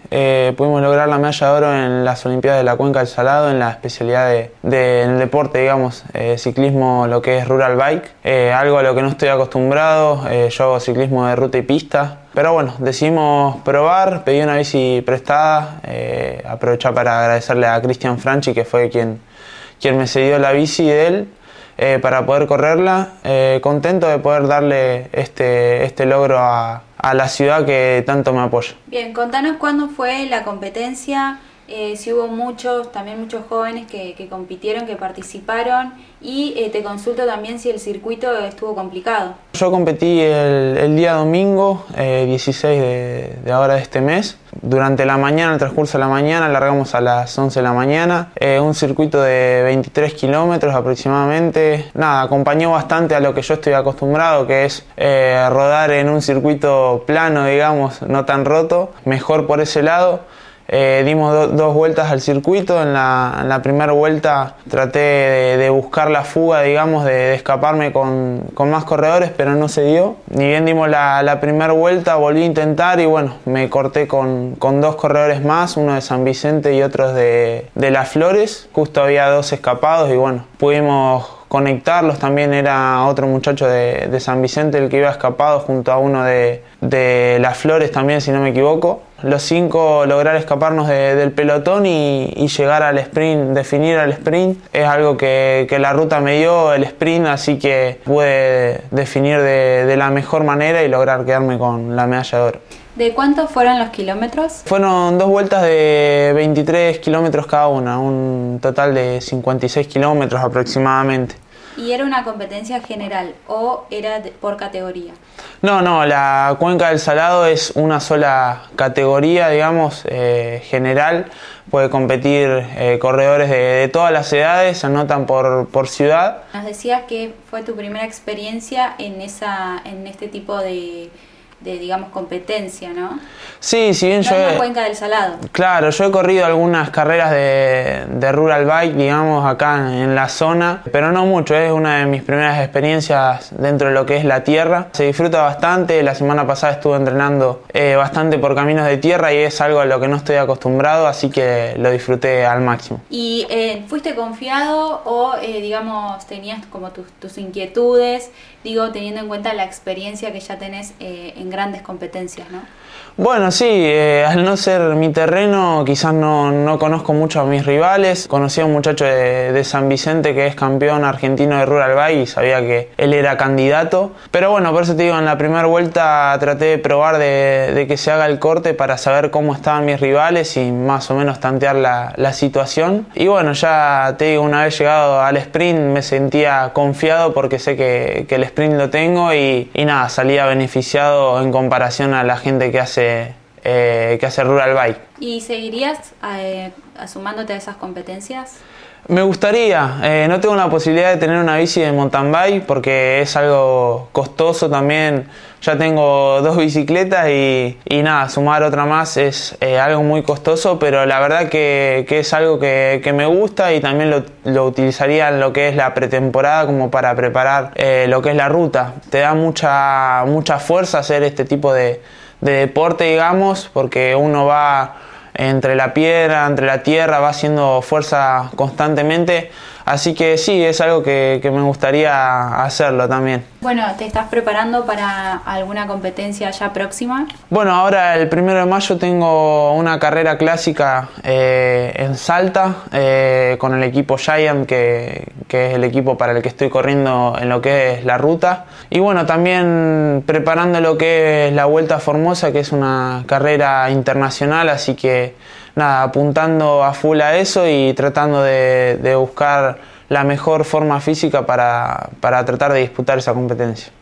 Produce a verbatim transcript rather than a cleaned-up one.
eh, pudimos lograr la medalla de oro en las Olimpiadas de la Cuenca del Salado, en la especialidad de, de en el deporte, digamos, eh, ciclismo, lo que es rural bike, eh, algo a lo que no estoy acostumbrado. Eh, yo hago ciclismo de ruta y pista, pero bueno, decidimos probar, pedí una bici prestada, eh, aprovechar para agradecerle a Cristian Franchi, que fue quien, quien me cedió la bici de él, eh, para poder correrla. Eh, contento de poder darle este, este logro a, a la ciudad que tanto me apoya. Bien, contanos cuándo fue la competencia, eh, si hubo muchos, también muchos jóvenes que, que compitieron, que participaron, y eh, te consulto también si el circuito estuvo complicado. Yo competí el, el día domingo, eh, dieciséis de, de ahora de este mes. Durante la mañana, el transcurso de la mañana, largamos a las once de la mañana. Eh, un circuito de veintitrés kilómetros aproximadamente. Nada, acompañó bastante a lo que yo estoy acostumbrado, que es eh, rodar en un circuito plano, digamos, no tan roto. Mejor por ese lado. Eh, dimos do, dos vueltas al circuito. En la, en la primera vuelta traté de, de buscar la fuga, digamos, de, de escaparme con, con más corredores, pero no se dio. Ni bien dimos la, la primera vuelta, volví a intentar y bueno, me corté con, con dos corredores más, uno de San Vicente y otros de, de Las Flores. Justo había dos escapados y bueno, pudimos conectarlos. También era otro muchacho de, de San Vicente el que iba escapado junto a uno de, de Las Flores también, si no me equivoco. Los cinco lograr escaparnos de, del pelotón y, y llegar al sprint, definir al sprint. Es algo que, que la ruta me dio, el sprint, así que pude definir de, de la mejor manera y lograr quedarme con la medalla de oro. ¿De cuántos fueron los kilómetros? Fueron dos vueltas de veintitrés kilómetros cada una, un total de cincuenta y seis kilómetros aproximadamente. ¿Y era una competencia general o era de, por categoría? No, no, la Cuenca del Salado es una sola categoría, digamos, eh, general. Puede competir eh, corredores de, de todas las edades, se anotan por, por ciudad. Nos decías que fue tu primera experiencia en, esa, en este tipo de... de, digamos, competencia, ¿no? Sí, si bien no yo... en la Cuenca del Salado. Claro, yo he corrido algunas carreras de, de rural bike, digamos, acá en la zona, pero no mucho, es una de mis primeras experiencias dentro de lo que es la tierra. Se disfruta bastante, la semana pasada estuve entrenando eh, bastante por caminos de tierra y es algo a lo que no estoy acostumbrado, así que lo disfruté al máximo. ¿Y eh, fuiste confiado o, eh, digamos, tenías como tus, tus inquietudes, digo, teniendo en cuenta la experiencia que ya tenés eh, en grandes competencias, ¿no? Bueno, sí, eh, al no ser mi terreno, quizás no, no conozco mucho a mis rivales. Conocí a un muchacho de, de San Vicente que es campeón argentino de rural bike y sabía que él era candidato. Pero bueno, por eso te digo, en la primera vuelta traté de probar de, de que se haga el corte para saber cómo estaban mis rivales y más o menos tantear la, la situación. Y bueno, ya te digo, una vez llegado al sprint me sentía confiado porque sé que, que el sprint lo tengo y, y nada, salía beneficiado en comparación a la gente que hace Eh, que hace rural bike. ¿Y seguirías eh, sumándote a esas competencias? Me gustaría, eh, no tengo la posibilidad de tener una bici de mountain bike porque es algo costoso también. Ya tengo dos bicicletas y, y nada, sumar otra más es eh, algo muy costoso, pero la verdad que, que es algo que, que me gusta y también lo, lo utilizaría en lo que es la pretemporada como para preparar eh, lo que es la ruta. Te da mucha, mucha fuerza hacer este tipo de de deporte, digamos, porque uno va entre la piedra, entre la tierra, va haciendo fuerza constantemente, así que sí, es algo que, que me gustaría hacerlo también. Bueno, ¿te estás preparando para alguna competencia ya próxima? Bueno, ahora el primero de mayo tengo una carrera clásica eh, en Salta eh, con el equipo Giant, que, que es el equipo para el que estoy corriendo en lo que es la ruta. Y bueno, también preparando lo que es la Vuelta a Formosa, que es una carrera internacional, así que nada, apuntando a full a eso y tratando de, de buscar la mejor forma física para, para tratar de disputar esa competencia.